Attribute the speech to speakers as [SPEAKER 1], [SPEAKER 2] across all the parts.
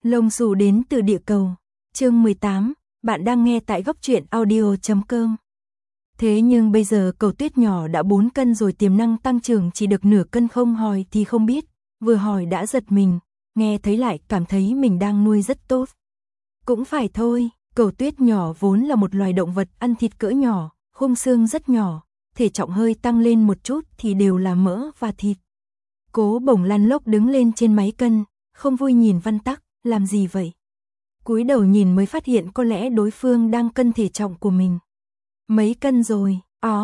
[SPEAKER 1] Lông xù đến từ địa cầu. Chương 18, bạn đang nghe tại góc truyện audio.com. Thế nhưng bây giờ Cầu Tuyết nhỏ đã 4 cân rồi, tiềm năng tăng trưởng chỉ được nửa cân, không hỏi thì không biết, vừa hỏi đã giật mình, nghe thấy lại cảm thấy mình đang nuôi rất tốt. Cũng phải thôi, Cầu Tuyết nhỏ vốn là một loài động vật ăn thịt cỡ nhỏ, khung xương rất nhỏ, thể trọng hơi tăng lên một chút thì đều là mỡ và thịt. Cố Bổng lăn lóc đứng lên trên máy cân, không vui nhìn Văn Tắc, làm gì vậy? Cúi đầu nhìn mới phát hiện có lẽ đối phương đang cân thể trọng của mình. Mấy cân rồi?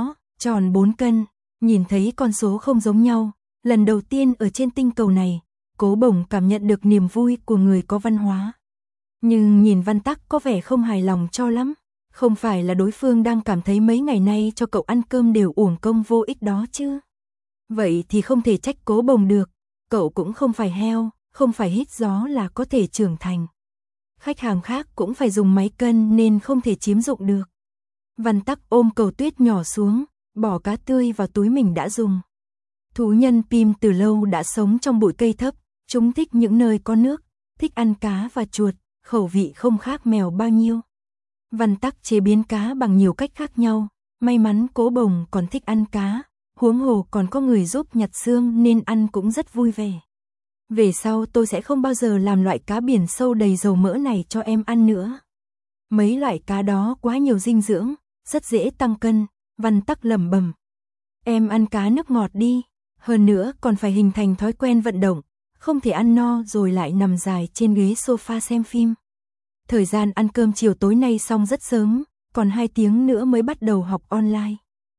[SPEAKER 1] Tròn 4 cân. Nhìn thấy con số không giống nhau, lần đầu tiên ở trên tinh cầu này, Cố Bổng cảm nhận được niềm vui của người có văn hóa. Nhưng nhìn Văn Tắc có vẻ không hài lòng cho lắm. Không phải là đối phương đang cảm thấy mấy ngày nay cho cậu ăn cơm đều uổng công vô ích đó chứ? Vậy thì không thể trách Cố Bổng được. Cậu cũng không phải heo, không phải hít gió là có thể trưởng thành. Khách hàng khác cũng phải dùng máy cân nên không thể chiếm dụng được. Văn Tắc ôm Cầu Tuyết nhỏ xuống, bỏ cá tươi vào túi mình đã dùng. Thú nhân Pim từ lâu đã sống trong bụi cây thấp, chúng thích những nơi có nước, thích ăn cá và chuột, khẩu vị không khác mèo bao nhiêu. Văn Tắc chế biến cá bằng nhiều cách khác nhau, may mắn Cố Bổng còn thích ăn cá, huống hồ còn có người giúp nhặt xương nên ăn cũng rất vui vẻ. Về sau tôi sẽ không bao giờ làm loại cá biển sâu đầy dầu mỡ này cho em ăn nữa. Mấy loại cá đó quá nhiều dinh dưỡng, rất dễ tăng cân, Văn Tắc lẩm bẩm. Em ăn cá nước ngọt đi, hơn nữa còn phải hình thành thói quen vận động, không thể ăn no rồi lại nằm dài trên ghế sofa xem phim. Thời gian ăn cơm chiều tối nay xong rất sớm, còn 2 tiếng nữa mới bắt đầu học online.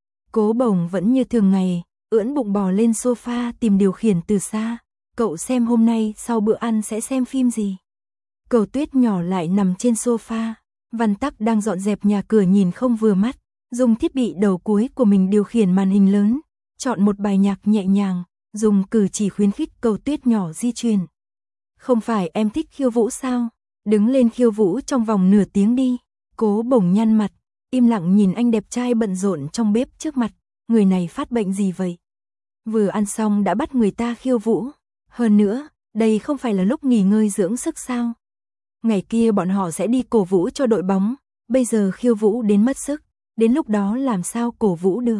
[SPEAKER 1] Cố Bổng vẫn như thường ngày, ưỡn bụng bò lên sofa tìm điều khiển từ xa. Cậu xem hôm nay sau bữa ăn sẽ xem phim gì? Cầu Tuyết nhỏ lại nằm trên sofa. Văn Tắc đang dọn dẹp nhà cửa nhìn không vừa mắt, dùng thiết bị đầu cuối của mình điều khiển màn hình lớn, chọn một bài nhạc nhẹ nhàng, dùng cử chỉ khuyến khích Cầu Tuyết nhỏ di chuyển. Không phải em thích khiêu vũ sao? Đứng lên khiêu vũ trong vòng nửa tiếng đi. Cố Bổng nhăn mặt, im lặng nhìn anh đẹp trai bận rộn trong bếp trước mặt, người này phát bệnh gì vậy? Vừa ăn xong đã bắt người ta khiêu vũ. Hơn nữa, đây không phải là lúc nghỉ ngơi dưỡng sức sao? Ngày kia bọn họ sẽ đi cổ vũ cho đội bóng, bây giờ khiêu vũ đến mất sức, đến lúc đó làm sao cổ vũ được?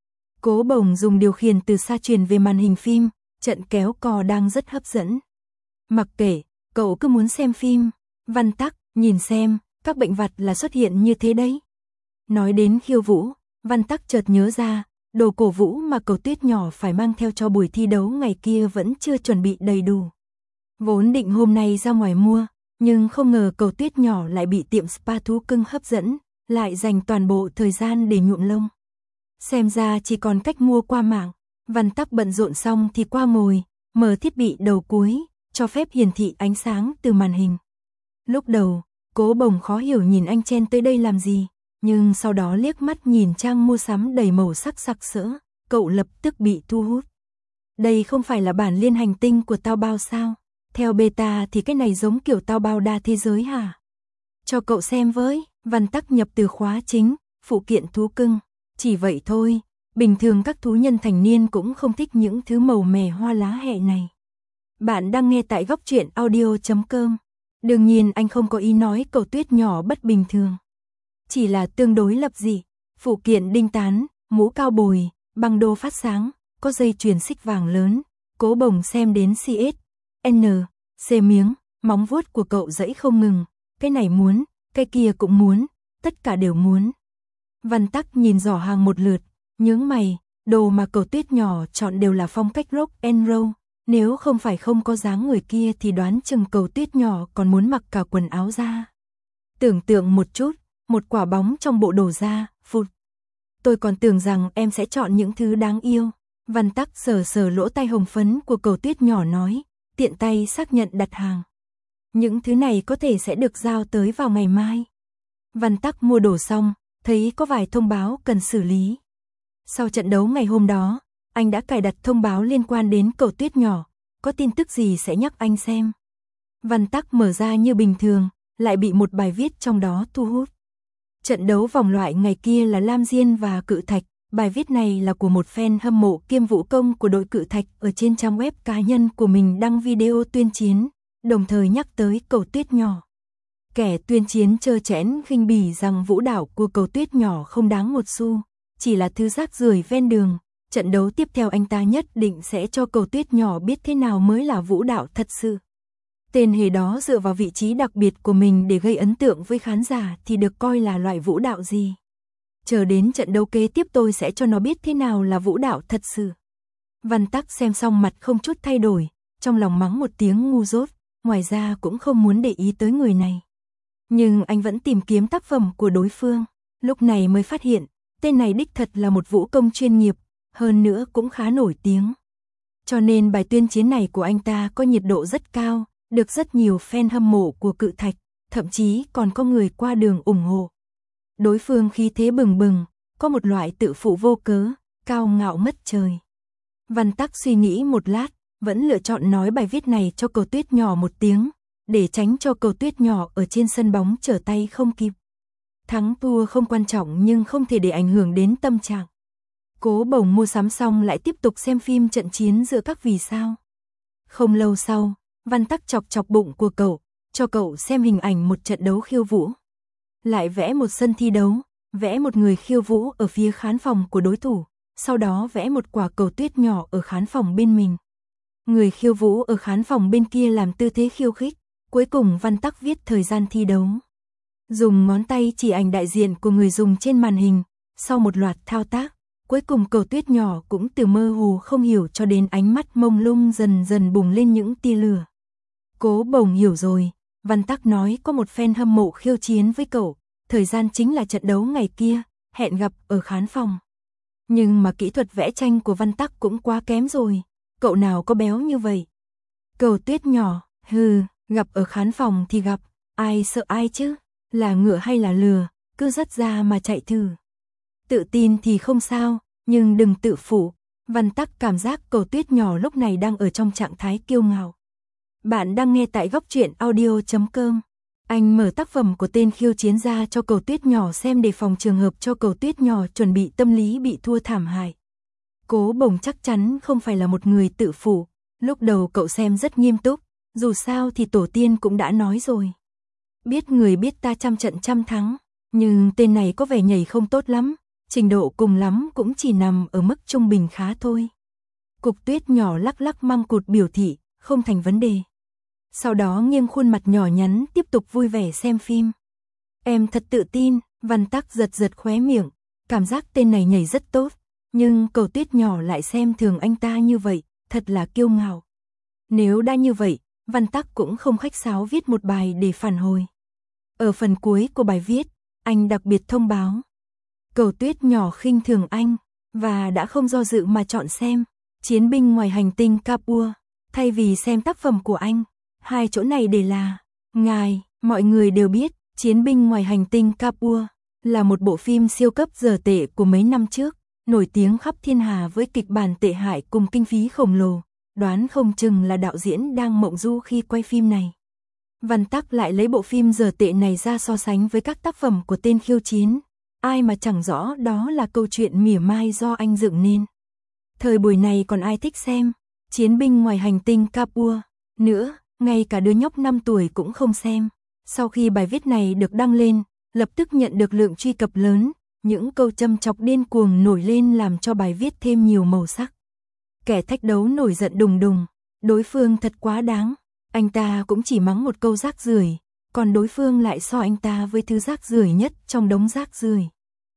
[SPEAKER 1] Cố Bổng dùng điều khiển từ xa truyền về màn hình phim, trận kéo cò đang rất hấp dẫn. Mặc kệ, cậu cứ muốn xem phim. Văn Tắc, nhìn xem, các bệnh vặt là xuất hiện như thế đấy. Nói đến khiêu vũ, Văn Tắc chợt nhớ ra, đồ cổ vũ mà Cầu Tuyết nhỏ phải mang theo cho buổi thi đấu ngày kia vẫn chưa chuẩn bị đầy đủ. Vốn định hôm nay ra ngoài mua, nhưng không ngờ Cầu Tuyết nhỏ lại bị tiệm spa thú cưng hấp dẫn, lại dành toàn bộ thời gian để nhuộm lông. Xem ra chỉ còn cách mua qua mạng. Văn Tắc bận rộn xong thì qua ngồi, mở thiết bị đầu cuối, cho phép hiển thị ánh sáng từ màn hình. Lúc đầu, Cố Bổng khó hiểu nhìn anh chen tới đây làm gì, nhưng sau đó liếc mắt nhìn trang mua sắm đầy màu sắc sặc sỡ, cậu lập tức bị thu hút. Đây không phải là bản liên hành tinh của Taobao sao? Theo beta thì cái này giống kiểu Taobao đa thế giới hả? Cho cậu xem với. Văn Tắc nhập từ khóa chính, phụ kiện thú cưng. Chỉ vậy thôi, bình thường các thú nhân thành niên cũng không thích những thứ màu mè hoa lá hẹ này. Bạn đang nghe tại góc truyện audio.com. Đương nhiên anh không có ý nói Cầu Tuyết nhỏ bất bình thường. Chỉ là tương đối lập dị, phụ kiện đinh tán, mũ cao bồi, băng đô phát sáng, có dây chuyền xích vàng lớn. Cố Bổng xem đến CS, N, C miếng, móng vuốt của cậu giãy không ngừng, cái này muốn, cái kia cũng muốn, tất cả đều muốn. Văn Tắc nhìn giỏ hàng một lượt, nhướng mày, đồ mà Cầu Tuyết nhỏ chọn đều là phong cách rock and roll, nếu không phải không có dáng người kia thì đoán chừng Cầu Tuyết nhỏ còn muốn mặc cả quần áo da. Tưởng tượng một chút, một quả bóng trong bộ đồ da, phụt. Tôi còn tưởng rằng em sẽ chọn những thứ đáng yêu. Văn Tắc sờ sờ lỗ tai hồng phấn của Cầu Tuyết nhỏ nói, tiện tay xác nhận đặt hàng. Những thứ này có thể sẽ được giao tới vào ngày mai. Văn Tắc mua đồ xong, thấy có vài thông báo cần xử lý. Sau trận đấu ngày hôm đó, anh đã cài đặt thông báo liên quan đến Cầu Tuyết nhỏ, có tin tức gì sẽ nhắc anh xem. Văn Tắc mở ra như bình thường, lại bị một bài viết trong đó thu hút. Trận đấu vòng loại ngày kia là Lam Diên và Cự Thạch, bài viết này là của một fan hâm mộ kiêm vũ công của đội Cự Thạch ở trên trang web cá nhân của mình đăng video tuyên chiến, đồng thời nhắc tới Cầu Tuyết nhỏ. Kẻ tuyên chiến trơ trẽn khinh bỉ rằng vũ đạo của Cầu Tuyết nhỏ không đáng một xu, chỉ là thứ rác rưởi ven đường. Trận đấu tiếp theo anh ta nhất định sẽ cho Cầu Tuyết nhỏ biết thế nào mới là vũ đạo thật sự. Tên hề đó dựa vào vị trí đặc biệt của mình để gây ấn tượng với khán giả thì được coi là loại vũ đạo gì. Chờ đến trận đấu kế tiếp tôi sẽ cho nó biết thế nào là vũ đạo thật sự. Văn Tắc xem xong mặt không chút thay đổi, trong lòng mắng một tiếng ngu dốt, ngoài ra cũng không muốn để ý tới người này. Nhưng anh vẫn tìm kiếm tác phẩm của đối phương, lúc này mới phát hiện, tên này đích thật là một vũ công chuyên nghiệp, hơn nữa cũng khá nổi tiếng. Cho nên bài tuyên chiến này của anh ta có nhiệt độ rất cao, được rất nhiều fan hâm mộ của Cự Thạch, thậm chí còn có người qua đường ủng hộ. Đối phương khí thế bừng bừng, có một loại tự phụ vô cớ, cao ngạo mất trời. Văn Tắc suy nghĩ một lát, vẫn lựa chọn nói bài viết này cho Cầu Tuyết nhỏ một tiếng, để tránh cho Cầu Tuyết nhỏ ở trên sân bóng trở tay không kịp. Thắng thua không quan trọng nhưng không thể để ảnh hưởng đến tâm trạng. Cố Bổng mua sắm xong lại tiếp tục xem phim trận chiến giữa các vì sao. Không lâu sau, Văn Tắc chọc chọc bụng của cậu, cho cậu xem hình ảnh một trận đấu khiêu vũ. Lại vẽ một sân thi đấu, vẽ một người khiêu vũ ở phía khán phòng của đối thủ, sau đó vẽ một quả cầu tuyết nhỏ ở khán phòng bên mình. Người khiêu vũ ở khán phòng bên kia làm tư thế khiêu khích, cuối cùng Văn Tắc viết thời gian thi đấu. Dùng ngón tay chỉ ảnh đại diện của người dùng trên màn hình, sau một loạt thao tác, cuối cùng cầu tuyết nhỏ cũng từ mơ hồ không hiểu cho đến ánh mắt mông lung dần dần bùng lên những tia lửa. Cố Bổng hiểu rồi, Văn Tắc nói có một fan hâm mộ khiêu chiến với cậu, thời gian chính là trận đấu ngày kia, hẹn gặp ở khán phòng. Nhưng mà kỹ thuật vẽ tranh của Văn Tắc cũng quá kém rồi, cậu nào có béo như vậy. Cầu tuyết nhỏ, gặp ở khán phòng thì gặp, ai sợ ai chứ, là ngựa hay là lừa, cứ dắt ra mà chạy thử. Tự tin thì không sao, nhưng đừng tự phụ. Văn Tắc cảm giác Cầu Tuyết nhỏ lúc này đang ở trong trạng thái kiêu ngạo. Bạn đang nghe tại Góc Truyện Audio.com. Anh mở tác phẩm của tên khiêu chiến ra cho Cầu Tuyết nhỏ xem để phòng trường hợp cho Cầu Tuyết nhỏ chuẩn bị tâm lý bị thua thảm hại. Cố Bổng chắc chắn không phải là một người tự phụ, lúc đầu cậu xem rất nghiêm túc, dù sao thì tổ tiên cũng đã nói rồi. Biết người biết ta trăm trận trăm thắng, nhưng tên này có vẻ nhảy không tốt lắm, trình độ cùng lắm cũng chỉ nằm ở mức trung bình khá thôi. Cục Tuyết nhỏ lắc lắc măng cụt biểu thị, không thành vấn đề. Sau đó nghiêng khuôn mặt nhỏ nhắn tiếp tục vui vẻ xem phim. Em thật tự tin, Văn Tắc giật giật khóe miệng, cảm giác tên này nhảy rất tốt, nhưng Cầu Tuyết nhỏ lại xem thường anh ta như vậy, thật là kiêu ngạo. Nếu đã như vậy, Văn Tắc cũng không khách sáo viết một bài để phản hồi. Ở phần cuối của bài viết, anh đặc biệt thông báo. Cầu Tuyết nhỏ khinh thường anh, và đã không do dự mà chọn xem Chiến binh ngoài hành tinh Capua, thay vì xem tác phẩm của anh. Hai chỗ này để là, ngài, mọi người đều biết, Chiến binh ngoài hành tinh Capua là một bộ phim siêu cấp dở tệ của mấy năm trước, nổi tiếng khắp thiên hà với kịch bản tệ hại cùng kinh phí khổng lồ, đoán không chừng là đạo diễn đang mộng du khi quay phim này. Văn Tắc lại lấy bộ phim dở tệ này ra so sánh với các tác phẩm của tên khiêu chiến, ai mà chẳng rõ đó là câu chuyện mỉa mai do anh dựng nên. Thời buổi này còn ai thích xem Chiến binh ngoài hành tinh Capua nữa, ngay cả đứa nhóc 5 tuổi cũng không xem. Sau khi bài viết này được đăng lên, lập tức nhận được lượng truy cập lớn, những câu châm chọc điên cuồng nổi lên làm cho bài viết thêm nhiều màu sắc. Kẻ thách đấu nổi giận đùng đùng, đối phương thật quá đáng, anh ta cũng chỉ mắng một câu rác rưởi, còn đối phương lại so anh ta với thứ rác rưởi nhất trong đống rác rưởi.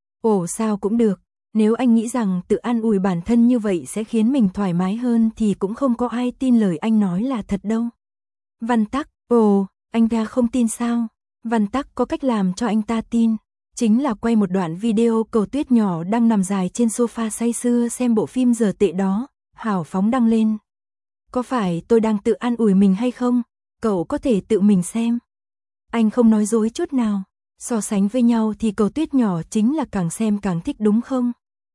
[SPEAKER 1] Ồ sao cũng được, nếu anh nghĩ rằng tự an ủi bản thân như vậy sẽ khiến mình thoải mái hơn thì cũng không có ai tin lời anh nói là thật đâu. Văn Tắc, anh ta không tin sao? Văn Tắc có cách làm cho anh ta tin, chính là quay một đoạn video Cầu Tuyết nhỏ đang nằm dài trên sofa say sưa xem bộ phim dở tệ đó, hào phóng đăng lên. Có phải tôi đang tự an ủi mình hay không? Cậu có thể tự mình xem. Anh không nói dối chút nào, so sánh với nhau thì Cầu Tuyết nhỏ chính là càng xem càng thích đúng không?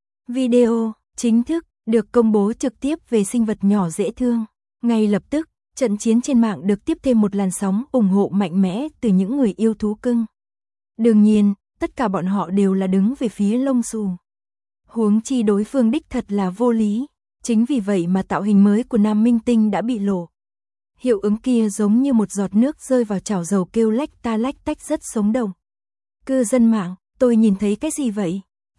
[SPEAKER 1] Video chính thức được công bố trực tiếp về sinh vật nhỏ dễ thương. Ngay lập tức, trận chiến trên mạng được tiếp thêm một làn sóng ủng hộ mạnh mẽ từ những người yêu thú cưng. Đương nhiên, tất cả bọn họ đều là đứng về phía lông xù. Huống chi đối phương đích thật là vô lý, chính vì vậy mà tạo hình mới của nam minh tinh đã bị lộ. Hiệu ứng kia giống như một giọt nước rơi vào chảo dầu kêu lách ta lách tách rất sống động. Cư dân mạng, tôi nhìn thấy cái gì vậy?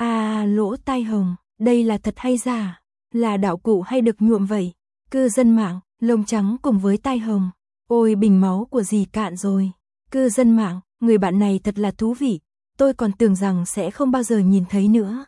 [SPEAKER 1] Lỗ tai hồng, đây là thật hay giả? Là đạo cụ hay được nhuộm vậy? Cư dân mạng, lông trắng cùng với tai hồng. Ôi bình máu của dì cạn rồi. Cư dân mạng, người bạn này thật là thú vị. Tôi còn tưởng rằng sẽ không bao giờ nhìn thấy nữa.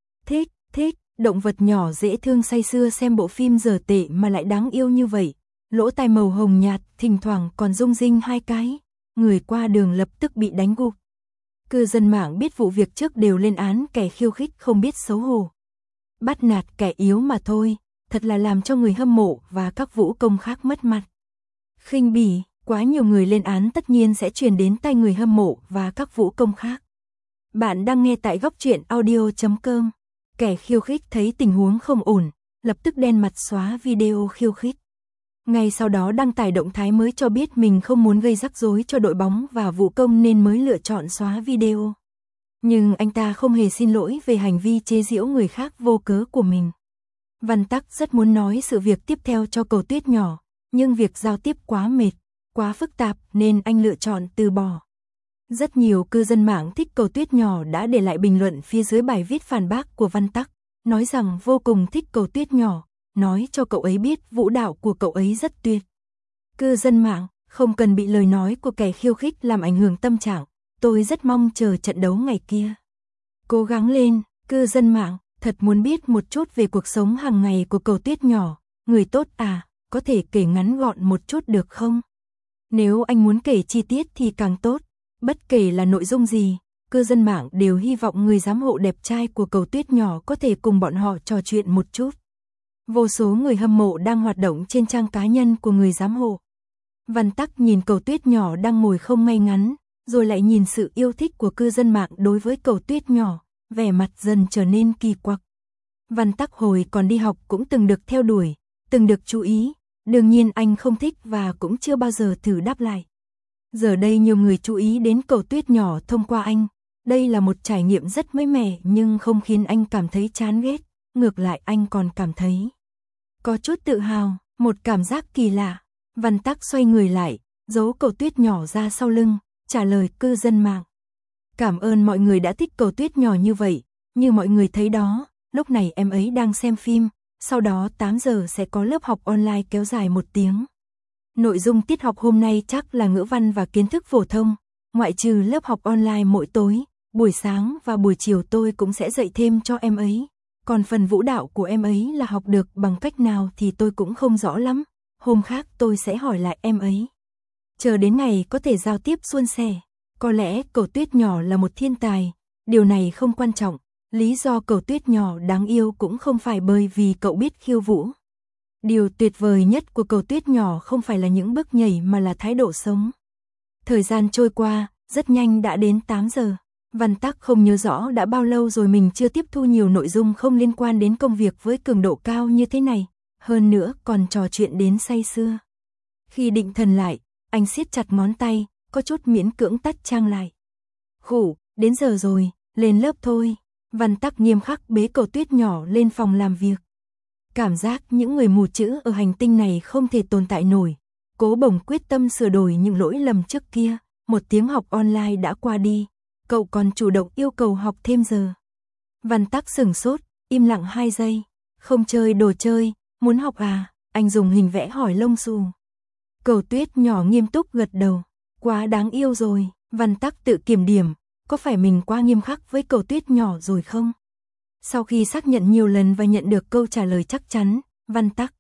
[SPEAKER 1] Thích, động vật nhỏ dễ thương say sưa xem bộ phim dở tệ mà lại đáng yêu như vậy. Lỗ tai màu hồng nhạt, thỉnh thoảng còn rung rinh hai cái. Người qua đường lập tức bị đánh gục. Cư dân mạng biết vụ việc trước đều lên án kẻ khiêu khích không biết xấu hổ. Bắt nạt kẻ yếu mà thôi, thật là làm cho người hâm mộ và các vũ công khác mất mặt. Khinh bỉ, quá nhiều người lên án tất nhiên sẽ truyền đến tai người hâm mộ và các vũ công khác. Bạn đang nghe tại góc truyện audio.com. Kẻ khiêu khích thấy tình huống không ổn, lập tức đen mặt xóa video khiêu khích. Ngay sau đó đăng tải động thái mới cho biết mình không muốn gây rắc rối cho đội bóng và vũ công nên mới lựa chọn xóa video. Nhưng anh ta không hề xin lỗi về hành vi chế giễu người khác vô cớ của mình. Văn Tắc rất muốn nói sự việc tiếp theo cho Cầu Tuyết nhỏ, nhưng việc giao tiếp quá mệt, quá phức tạp nên anh lựa chọn từ bỏ. Rất nhiều cư dân mạng thích Cầu Tuyết nhỏ đã để lại bình luận phía dưới bài viết phản bác của Văn Tắc, nói rằng vô cùng thích Cầu Tuyết nhỏ, nói cho cậu ấy biết vũ đạo của cậu ấy rất tuyệt. Cư dân mạng, không cần bị lời nói của kẻ khiêu khích làm ảnh hưởng tâm trạng, tôi rất mong chờ trận đấu ngày kia. Cố gắng lên, cư dân mạng, thật muốn biết một chút về cuộc sống hàng ngày của Cầu Tuyết nhỏ, người tốt có thể kể ngắn gọn một chút được không? Nếu anh muốn kể chi tiết thì càng tốt, bất kể là nội dung gì, cư dân mạng đều hy vọng người giám hộ đẹp trai của Cầu Tuyết nhỏ có thể cùng bọn họ trò chuyện một chút. Vô số người hâm mộ đang hoạt động trên trang cá nhân của người giám hộ. Văn Tắc nhìn Cầu Tuyết nhỏ đang ngồi không ngay ngắn, rồi lại nhìn sự yêu thích của cư dân mạng đối với Cầu Tuyết nhỏ, vẻ mặt dần trở nên kỳ quặc. Văn Tắc hồi còn đi học cũng từng được theo đuổi, từng được chú ý, đương nhiên anh không thích và cũng chưa bao giờ thử đáp lại. Giờ đây nhiều người chú ý đến Cầu Tuyết nhỏ thông qua anh, đây là một trải nghiệm rất mới mẻ nhưng không khiến anh cảm thấy chán ghét, ngược lại anh còn cảm thấy có chút tự hào, một cảm giác kỳ lạ. Văn Tắc xoay người lại, giấu Cầu Tuyết nhỏ ra sau lưng, trả lời cư dân mạng. Cảm ơn mọi người đã thích Cầu Tuyết nhỏ như vậy, như mọi người thấy đó, lúc này em ấy đang xem phim, sau đó 8 giờ sẽ có lớp học online kéo dài 1 tiếng. Nội dung tiết học hôm nay chắc là ngữ văn và kiến thức phổ thông, ngoại trừ lớp học online mỗi tối, buổi sáng và buổi chiều tôi cũng sẽ dạy thêm cho em ấy. Còn phần vũ đạo của em ấy là học được bằng cách nào thì tôi cũng không rõ lắm, hôm khác tôi sẽ hỏi lại em ấy. Chờ đến ngày có thể giao tiếp suôn sẻ, có lẽ Cầu Tuyết nhỏ là một thiên tài, điều này không quan trọng, lý do Cầu Tuyết nhỏ đáng yêu cũng không phải bởi vì cậu biết khiêu vũ. Điều tuyệt vời nhất của Cầu Tuyết nhỏ không phải là những bước nhảy mà là thái độ sống. Thời gian trôi qua, rất nhanh đã đến 8 giờ. Văn Tắc không nhớ rõ đã bao lâu rồi mình chưa tiếp thu nhiều nội dung không liên quan đến công việc với cường độ cao như thế này, hơn nữa còn trò chuyện đến say sưa. Khi định thần lại, anh siết chặt ngón tay, có chút miễn cưỡng tắt trang lại. Khủ, đến giờ rồi, lên lớp thôi. Văn Tắc nghiêm khắc bế Cầu Tuyết nhỏ lên phòng làm việc. Cảm giác những người mù chữ ở hành tinh này không thể tồn tại nổi. Cố Bồng quyết tâm sửa đổi những lỗi lầm trước kia, 1 tiếng học online đã qua đi. Cậu còn chủ động yêu cầu học thêm giờ. Văn Tắc sửng sốt, im lặng 2 giây. Không chơi đồ chơi, muốn học à? Anh dùng hình vẽ hỏi lông xù. Cầu Tuyết nhỏ nghiêm túc gật đầu. Quá đáng yêu rồi. Văn Tắc tự kiểm điểm, có phải mình quá nghiêm khắc với Cầu Tuyết nhỏ rồi không? Sau khi xác nhận nhiều lần và nhận được câu trả lời chắc chắn, Văn Tắc.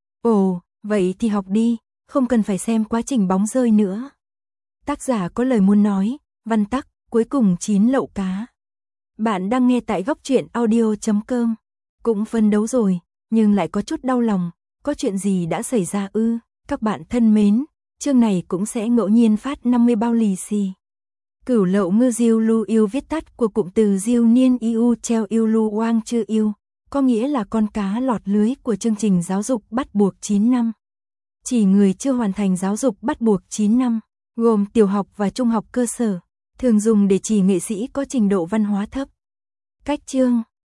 [SPEAKER 1] Ồ, vậy thì học đi, không cần phải xem quá trình bóng rơi nữa. Tác giả có lời muốn nói, Văn Tắc, cuối cùng chín lậu cá. Bạn đang nghe tại góc truyện audio.com. Cũng phân đấu rồi, nhưng lại có chút đau lòng, có chuyện gì đã xảy ra ư? Các bạn thân mến, chương này cũng sẽ ngẫu nhiên phát 50 bao lì xì. Cửu lậu ngư diêu lu yêu viết tắt của cụm từ diêu niên iu treo yêu lu oang chư yêu, có nghĩa là con cá lọt lưới của chương trình giáo dục bắt buộc 9 năm. Chỉ người chưa hoàn thành giáo dục bắt buộc 9 năm, gồm tiểu học và trung học cơ sở, thường dùng để chỉ nghệ sĩ có trình độ văn hóa thấp. Cách chương